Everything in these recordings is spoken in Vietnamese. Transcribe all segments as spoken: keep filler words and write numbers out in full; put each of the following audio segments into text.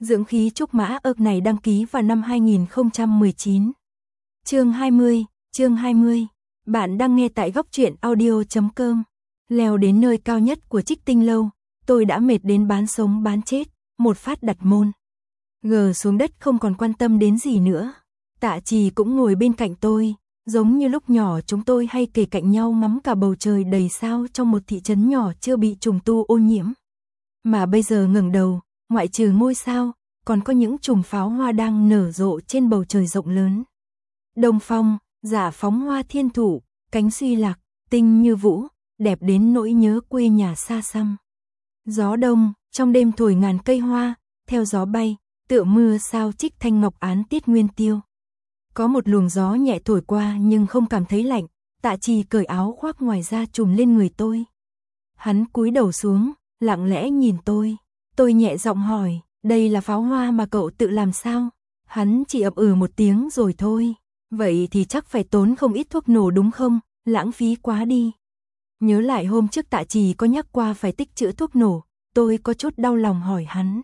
Dưỡng khí trúc mã ức này đăng ký vào năm hai nghìn không trăm mười chín. Chương hai mươi, chương hai mươi. Bạn đang nghe tại góc truyện audio chấm com. Leo đến nơi cao nhất của Trích Tinh lâu, tôi đã mệt đến bán sống bán chết, một phát đặt môn. Gờ xuống đất không còn quan tâm đến gì nữa. Tạ Trì cũng ngồi bên cạnh tôi, giống như lúc nhỏ chúng tôi hay kề cạnh nhau ngắm cả bầu trời đầy sao trong một thị trấn nhỏ chưa bị trùng tu ô nhiễm. Mà bây giờ ngẩng đầu, ngoại trừ ngôi sao, còn có những chùm pháo hoa đang nở rộ trên bầu trời rộng lớn. Đông phong, giả phóng hoa thiên thủ, cánh suy lạc, tinh như vũ, đẹp đến nỗi nhớ quê nhà xa xăm. Gió đông, trong đêm thổi ngàn cây hoa, theo gió bay, tựa mưa sao trích thanh ngọc án tiết nguyên tiêu. Có một luồng gió nhẹ thổi qua nhưng không cảm thấy lạnh, Tạ Trì cởi áo khoác ngoài ra trùm lên người tôi. Hắn cúi đầu xuống, lặng lẽ nhìn tôi. Tôi nhẹ giọng hỏi, đây là pháo hoa mà cậu tự làm sao? Hắn chỉ ậm ừ một tiếng rồi thôi. Vậy thì chắc phải tốn không ít thuốc nổ đúng không? Lãng phí quá đi. Nhớ lại hôm trước Tạ Trì có nhắc qua phải tích trữ thuốc nổ, tôi có chút đau lòng hỏi hắn.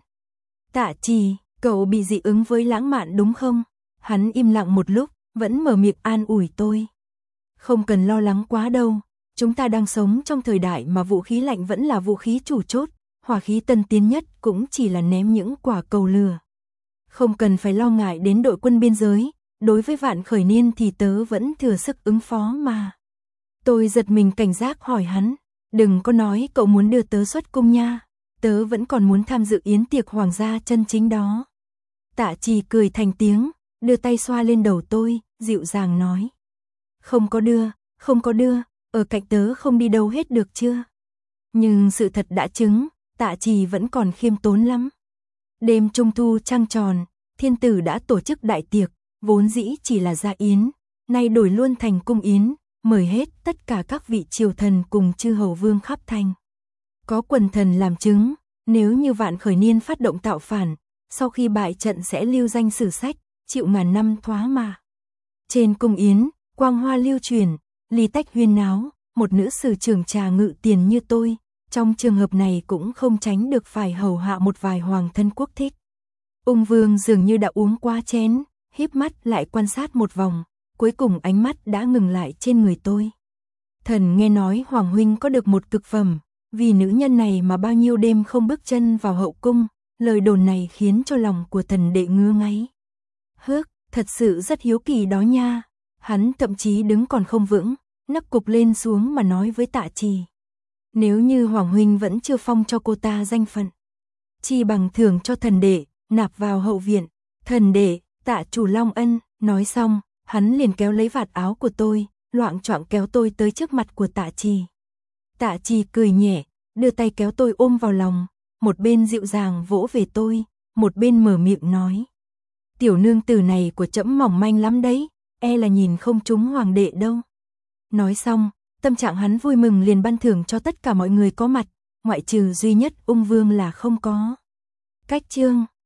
Tạ Trì, cậu bị dị ứng với lãng mạn đúng không? Hắn im lặng một lúc, vẫn mở miệng an ủi tôi. Không cần lo lắng quá đâu, chúng ta đang sống trong thời đại mà vũ khí lạnh vẫn là vũ khí chủ chốt, hỏa khí tân tiến nhất cũng chỉ là ném những quả cầu lửa. Không cần phải lo ngại đến đội quân biên giới, đối với Vạn Khởi Niên thì tớ vẫn thừa sức ứng phó mà. Tôi giật mình cảnh giác hỏi hắn, đừng có nói cậu muốn đưa tớ xuất cung nha, tớ vẫn còn muốn tham dự yến tiệc hoàng gia chân chính đó. Tạ Trì cười thành tiếng, đưa tay xoa lên đầu tôi, dịu dàng nói. Không có đưa, không có đưa, ở cạnh tớ không đi đâu hết được chưa? Nhưng sự thật đã chứng, Tạ Trì vẫn còn khiêm tốn lắm. Đêm trung thu trăng tròn, thiên tử đã tổ chức đại tiệc, vốn dĩ chỉ là gia yến, nay đổi luôn thành cung yến, mời hết tất cả các vị triều thần cùng chư hầu vương khắp thành. Có quần thần làm chứng, nếu như Vạn Khởi Niên phát động tạo phản, sau khi bại trận sẽ lưu danh sử sách, chịu ngàn năm thoá mà. Trên cung yến, quang hoa lưu truyền, ly tách huyên náo, một nữ sử trưởng trà ngự tiền như tôi, trong trường hợp này cũng không tránh được phải hầu hạ một vài hoàng thân quốc thích. Ung vương dường như đã uống qua chén, híp mắt lại quan sát một vòng, cuối cùng ánh mắt đã ngừng lại trên người tôi. Thần nghe nói Hoàng huynh có được một cực phẩm, vì nữ nhân này mà bao nhiêu đêm không bước chân vào hậu cung, lời đồn này khiến cho lòng của thần đệ ngứa ngáy. Hước, thật sự rất hiếu kỳ đó nha. Hắn thậm chí đứng còn không vững, nấc cục lên xuống mà nói với Tạ Trì. Nếu như Hoàng huynh vẫn chưa phong cho cô ta danh phận, chi bằng thưởng cho thần đệ, nạp vào hậu viện. Thần đệ, Tạ chủ long ân. Nói xong, hắn liền kéo lấy vạt áo của tôi, loạng choạng kéo tôi tới trước mặt của Tạ Trì. Tạ Trì cười nhẹ, đưa tay kéo tôi ôm vào lòng, một bên dịu dàng vỗ về tôi, một bên mở miệng nói. Tiểu nương tử này của trẫm mỏng manh lắm đấy, e là nhìn không trúng hoàng đệ đâu. Nói xong, tâm trạng hắn vui mừng liền ban thưởng cho tất cả mọi người có mặt, ngoại trừ duy nhất Ung vương là không có. Cách chương